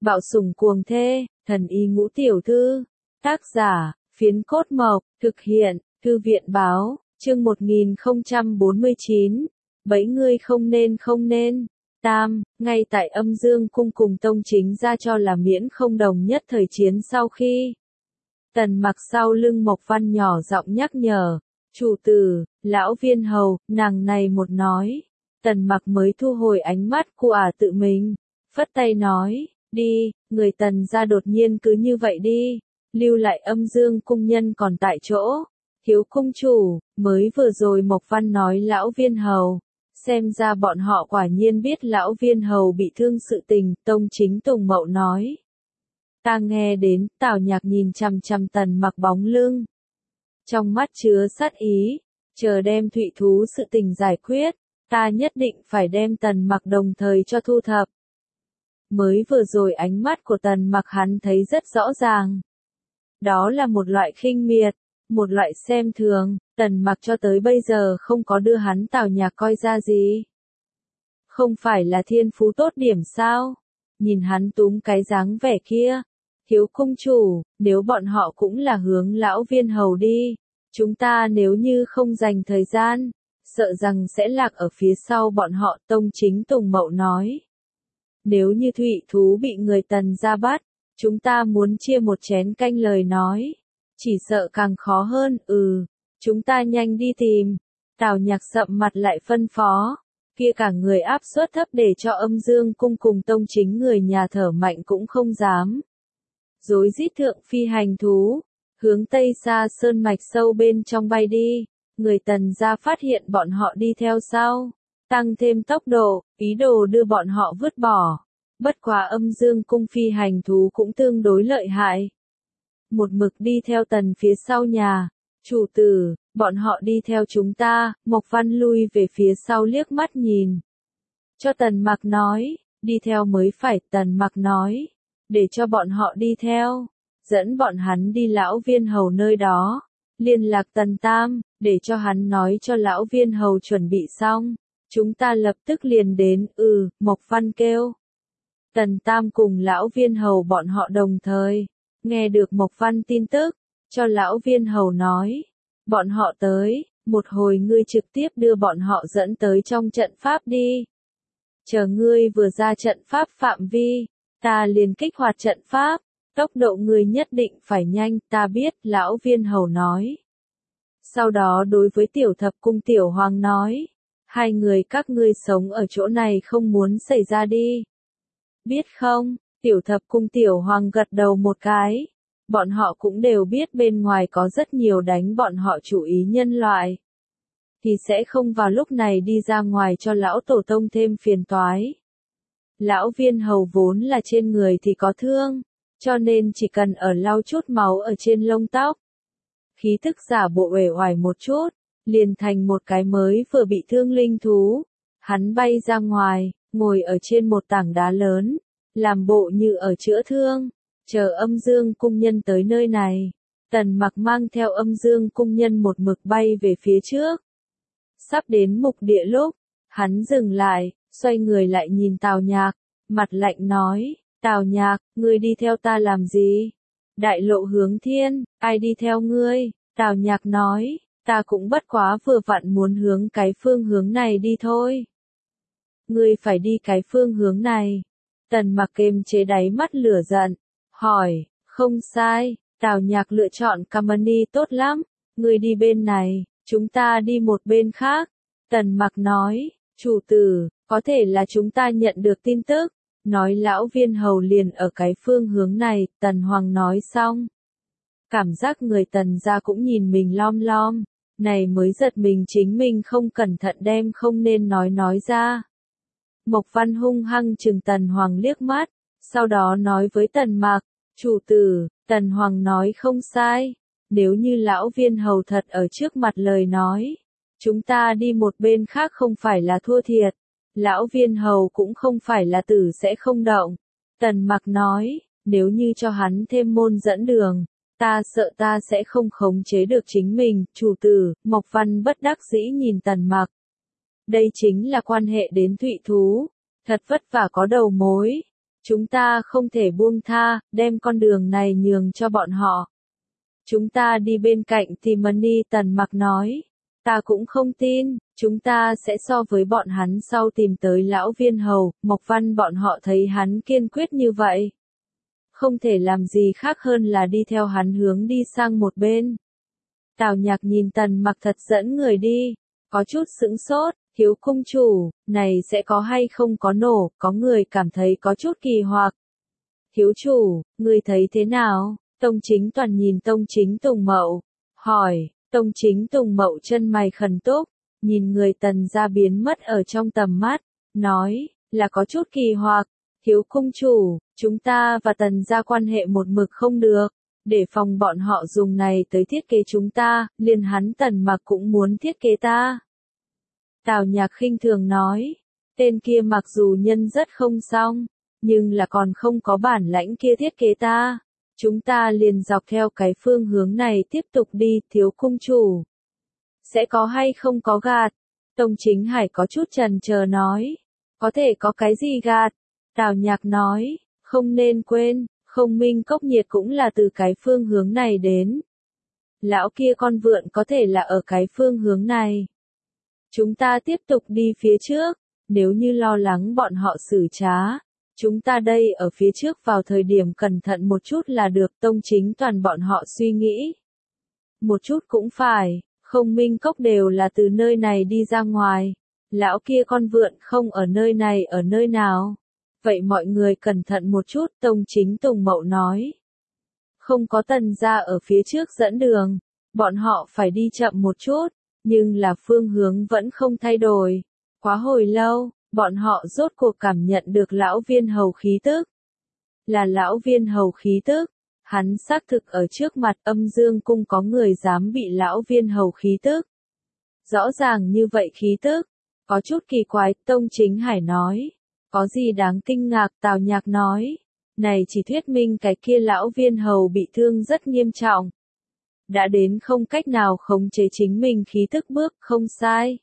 Bạo sủng cuồng thê, thần y ngũ tiểu thư. Tác giả, Phiến Cốt Mộc, thực hiện, Thư viện báo, chương 1049. Bẫy ngươi không nên. Tam, ngay tại Âm Dương cung cùng Tông Chính ra cho là miễn không đồng nhất thời chiến sau khi. Tần Mặc sau lưng Mộc Văn nhỏ giọng nhắc nhở, chủ tử, lão viên hầu, nàng này một nói. Tần Mặc mới thu hồi ánh mắt của tự mình, phất tay nói, đi, người Tần ra đột nhiên cứ như vậy đi, lưu lại Âm Dương cung nhân còn tại chỗ. Thiếu cung chủ, mới vừa rồi Mộc Văn nói lão viên hầu, xem ra bọn họ quả nhiên biết lão viên hầu bị thương sự tình. Tông Chính Tùng Mậu nói. Ta nghe đến, Tào Nhạc nhìn chằm chằm Tần Mặc bóng lưng, trong mắt chứa sát ý, chờ đem thụy thú sự tình giải quyết, ta nhất định phải đem Tần Mặc đồng thời cho thu thập. Mới vừa rồi ánh mắt của Tần Mặc hắn thấy rất rõ ràng. Đó là một loại khinh miệt, một loại xem thường. Tần Mặc cho tới bây giờ không có đưa hắn Tào Nhạc coi ra gì. Không phải là thiên phú tốt điểm sao? Nhìn hắn túm cái dáng vẻ kia. Thiếu cung chủ, nếu bọn họ cũng là hướng lão viên hầu đi, chúng ta nếu như không dành thời gian, sợ rằng sẽ lạc ở phía sau bọn họ. Tông Chính Tùng Mậu nói. Nếu như thụy thú bị người Tần ra bắt, chúng ta muốn chia một chén canh lời nói, chỉ sợ càng khó hơn. Chúng ta nhanh đi tìm. Tào Nhạc sậm mặt lại phân phó, kia cả người áp suất thấp để cho Âm Dương cung cùng Tông Chính người nhà thở mạnh cũng không dám. Rối rít thượng phi hành thú, hướng Tây Sa Sơn mạch sâu bên trong bay đi. Người Tần ra phát hiện bọn họ đi theo sau, tăng thêm tốc độ, ý đồ đưa bọn họ vứt bỏ. Bất quá Âm Dương cung phi hành thú cũng tương đối lợi hại, một mực đi theo Tần phía sau nhà. Chủ tử, bọn họ đi theo chúng ta. Mộc Văn lui về phía sau liếc mắt nhìn, cho Tần Mặc nói, đi theo mới phải. Tần Mặc nói, để cho bọn họ đi theo, dẫn bọn hắn đi lão viên hầu nơi đó, liên lạc Tần Tam, để cho hắn nói cho lão viên hầu chuẩn bị xong, chúng ta lập tức liền đến. Mộc Văn kêu. Tần Tam cùng lão viên hầu bọn họ đồng thời nghe được Mộc Văn tin tức, cho lão viên hầu nói, bọn họ tới, một hồi ngươi trực tiếp đưa bọn họ dẫn tới trong trận pháp đi. Chờ ngươi vừa ra trận pháp phạm vi, ta liền kích hoạt trận pháp, tốc độ ngươi nhất định phải nhanh. Ta biết, lão viên hầu nói. Sau đó đối với Tiểu Thập cung Tiểu Hoàng nói, hai người các ngươi sống ở chỗ này không muốn xảy ra đi. Biết không? Tiểu Thập cung Tiểu Hoàng gật đầu một cái. Bọn họ cũng đều biết bên ngoài có rất nhiều đánh bọn họ chủ ý nhân loại, thì sẽ không vào lúc này đi ra ngoài cho lão tổ tông thêm phiền toái. Lão viên hầu vốn là trên người thì có thương, cho nên chỉ cần ở lau chút máu ở trên lông tóc, khí thức giả bộ uể oải một chút, liền thành một cái mới vừa bị thương linh thú. Hắn bay ra ngoài, ngồi ở trên một tảng đá lớn, làm bộ như ở chữa thương, chờ Âm Dương cung nhân tới nơi này. Tần Mặc mang theo Âm Dương cung nhân một mực bay về phía trước. Sắp đến mục địa lúc, hắn dừng lại, xoay người lại nhìn Tào Nhạc, mặt lạnh nói, Tào Nhạc, ngươi đi theo ta làm gì? Đại lộ hướng thiên, ai đi theo ngươi? Tào Nhạc nói, ta cũng bất quá vừa vặn muốn hướng cái phương hướng này đi thôi. Ngươi phải đi cái phương hướng này. Tần Mặc kiềm chế đáy mắt lửa giận, hỏi, không sai, Tào Nhạc lựa chọn Kamani tốt lắm, ngươi đi bên này, chúng ta đi một bên khác. Tần Mặc nói, chủ tử, có thể là chúng ta nhận được tin tức, nói lão viên hầu liền ở cái phương hướng này. Tần Hoàng nói xong, cảm giác người Tần ra cũng nhìn mình lom lom, này mới giật mình chính mình không cẩn thận đem không nên nói ra. Mộc Văn hung hăng trừng Tần Hoàng liếc mắt, sau đó nói với Tần Mặc, chủ tử, Tần Hoàng nói không sai, nếu như lão viên hầu thật ở trước mặt lời nói, chúng ta đi một bên khác không phải là thua thiệt, lão viên hầu cũng không phải là tử sẽ không động. Tần Mặc nói, nếu như cho hắn thêm môn dẫn đường, ta sợ ta sẽ không khống chế được chính mình. Chủ tử. Mộc Văn bất đắc dĩ nhìn Tần Mặc. Đây chính là quan hệ đến thụy thú, thật vất vả có đầu mối, Chúng ta không thể buông tha, đem con đường này nhường cho bọn họ. Chúng ta đi bên cạnh Timony, Tần Mặc nói. Ta cũng không tin, chúng ta sẽ so với bọn hắn sau tìm tới lão viên hầu, Mộc Văn bọn họ thấy hắn kiên quyết như vậy. Không thể làm gì khác hơn là đi theo hắn hướng đi sang một bên. Tào Nhạc nhìn Tần Mặc thật dẫn người đi, có chút sững sốt, thiếu cung chủ, này sẽ có hay không có nổ, có người cảm thấy có chút kỳ hoặc. Thiếu chủ, người thấy thế nào? Tông Chính Toàn nhìn Tông Chính Tùng Mậu, hỏi. Tông Chính Tùng Mậu chân mày khẩn túc, nhìn người Tần gia biến mất ở trong tầm mắt, nói, là có chút kỳ hoặc. Thiếu cung chủ, chúng ta và Tần gia quan hệ một mực không được, để phòng bọn họ dùng này tới thiết kế chúng ta, liền hắn Tần Mặc cũng muốn thiết kế ta. Tào Nhạc khinh thường nói, tên kia mặc dù nhân rất không xong, nhưng là còn không có bản lãnh kia thiết kế ta. Chúng ta liền dọc theo cái phương hướng này tiếp tục đi, thiếu cung chủ. Sẽ có hay không có gạt? Tông Chính Hải có chút chần chờ nói. Có thể có cái gì gạt? Tào Nhạc nói, không nên quên, Không Minh Cốc Nhiệt cũng là từ cái phương hướng này đến. Lão kia con vượn có thể là ở cái phương hướng này. Chúng ta tiếp tục đi phía trước, nếu như lo lắng bọn họ xử trá. Chúng ta đây ở phía trước vào thời điểm cẩn thận một chút là được. Tông Chính Toàn bọn họ suy nghĩ. Một chút cũng phải, Không Minh Cốc đều là từ nơi này đi ra ngoài. Lão kia con vượn không ở nơi này ở nơi nào. Vậy mọi người cẩn thận một chút, Tông Chính Tùng Mậu nói. Không có Tần gia ở phía trước dẫn đường, bọn họ phải đi chậm một chút, nhưng là phương hướng vẫn không thay đổi. Quá hồi lâu, bọn họ rốt cuộc cảm nhận được lão viên hầu khí tức. Là lão viên hầu khí tức, hắn xác thực ở trước mặt Âm Dương cung có người dám bị lão viên hầu khí tức. Rõ ràng như vậy khí tức, có chút kỳ quái, Tông Chính Hải nói. Có gì đáng kinh ngạc, Tào Nhạc nói. Này chỉ thuyết minh cái kia lão viên hầu bị thương rất nghiêm trọng. Đã đến không cách nào khống chế chính mình khí tức bước, không sai.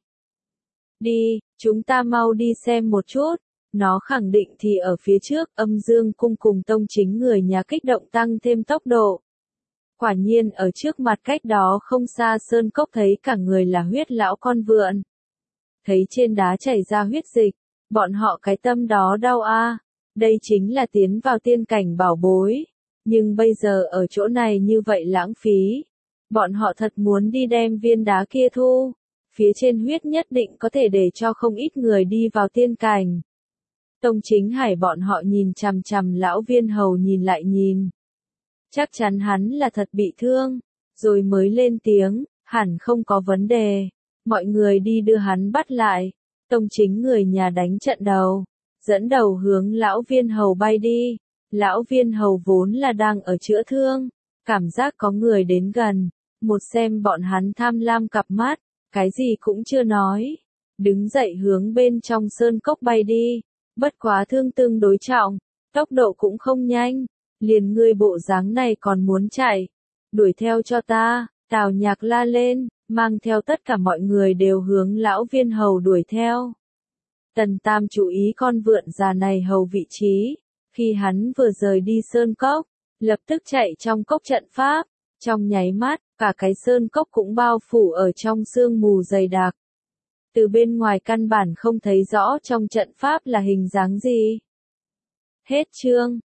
Đi, chúng ta mau đi xem một chút. Nó khẳng định thì ở phía trước, Âm Dương cung cùng Tông Chính người nhà kích động tăng thêm tốc độ. Quả nhiên ở trước mặt cách đó không xa sơn cốc thấy cả người là huyết lão con vượn. Thấy trên đá chảy ra huyết dịch, bọn họ cái tâm đó đau a. Đây chính là tiến vào tiên cảnh bảo bối. Nhưng bây giờ ở chỗ này như vậy lãng phí. Bọn họ thật muốn đi đem viên đá kia thu. Phía trên huyết nhất định có thể để cho không ít người đi vào tiên cảnh. Tông Chính Hải bọn họ nhìn chằm chằm lão viên hầu nhìn lại nhìn. Chắc chắn hắn là thật bị thương. Rồi mới lên tiếng, hẳn không có vấn đề. Mọi người đi đưa hắn bắt lại. Tông Chính người nhà đánh trận đầu. Dẫn đầu hướng lão viên hầu bay đi. Lão viên hầu vốn là đang ở chữa thương. Cảm giác có người đến gần. Một xem bọn hắn tham lam cặp mắt. Cái gì cũng chưa nói. Đứng dậy hướng bên trong sơn cốc bay đi. Bất quá thương tương đối trọng. Tốc độ cũng không nhanh. Liền ngươi bộ dáng này còn muốn chạy. Đuổi theo cho ta. Tào Nhạc la lên. Mang theo tất cả mọi người đều hướng lão viên hầu đuổi theo. Tần Tam chú ý con vượn già này hầu vị trí. Khi hắn vừa rời đi sơn cốc, lập tức chạy trong cốc trận pháp. Trong nháy mắt, cả cái sơn cốc cũng bao phủ ở trong sương mù dày đặc. Từ bên ngoài căn bản không thấy rõ trong trận pháp là hình dáng gì. Hết chương.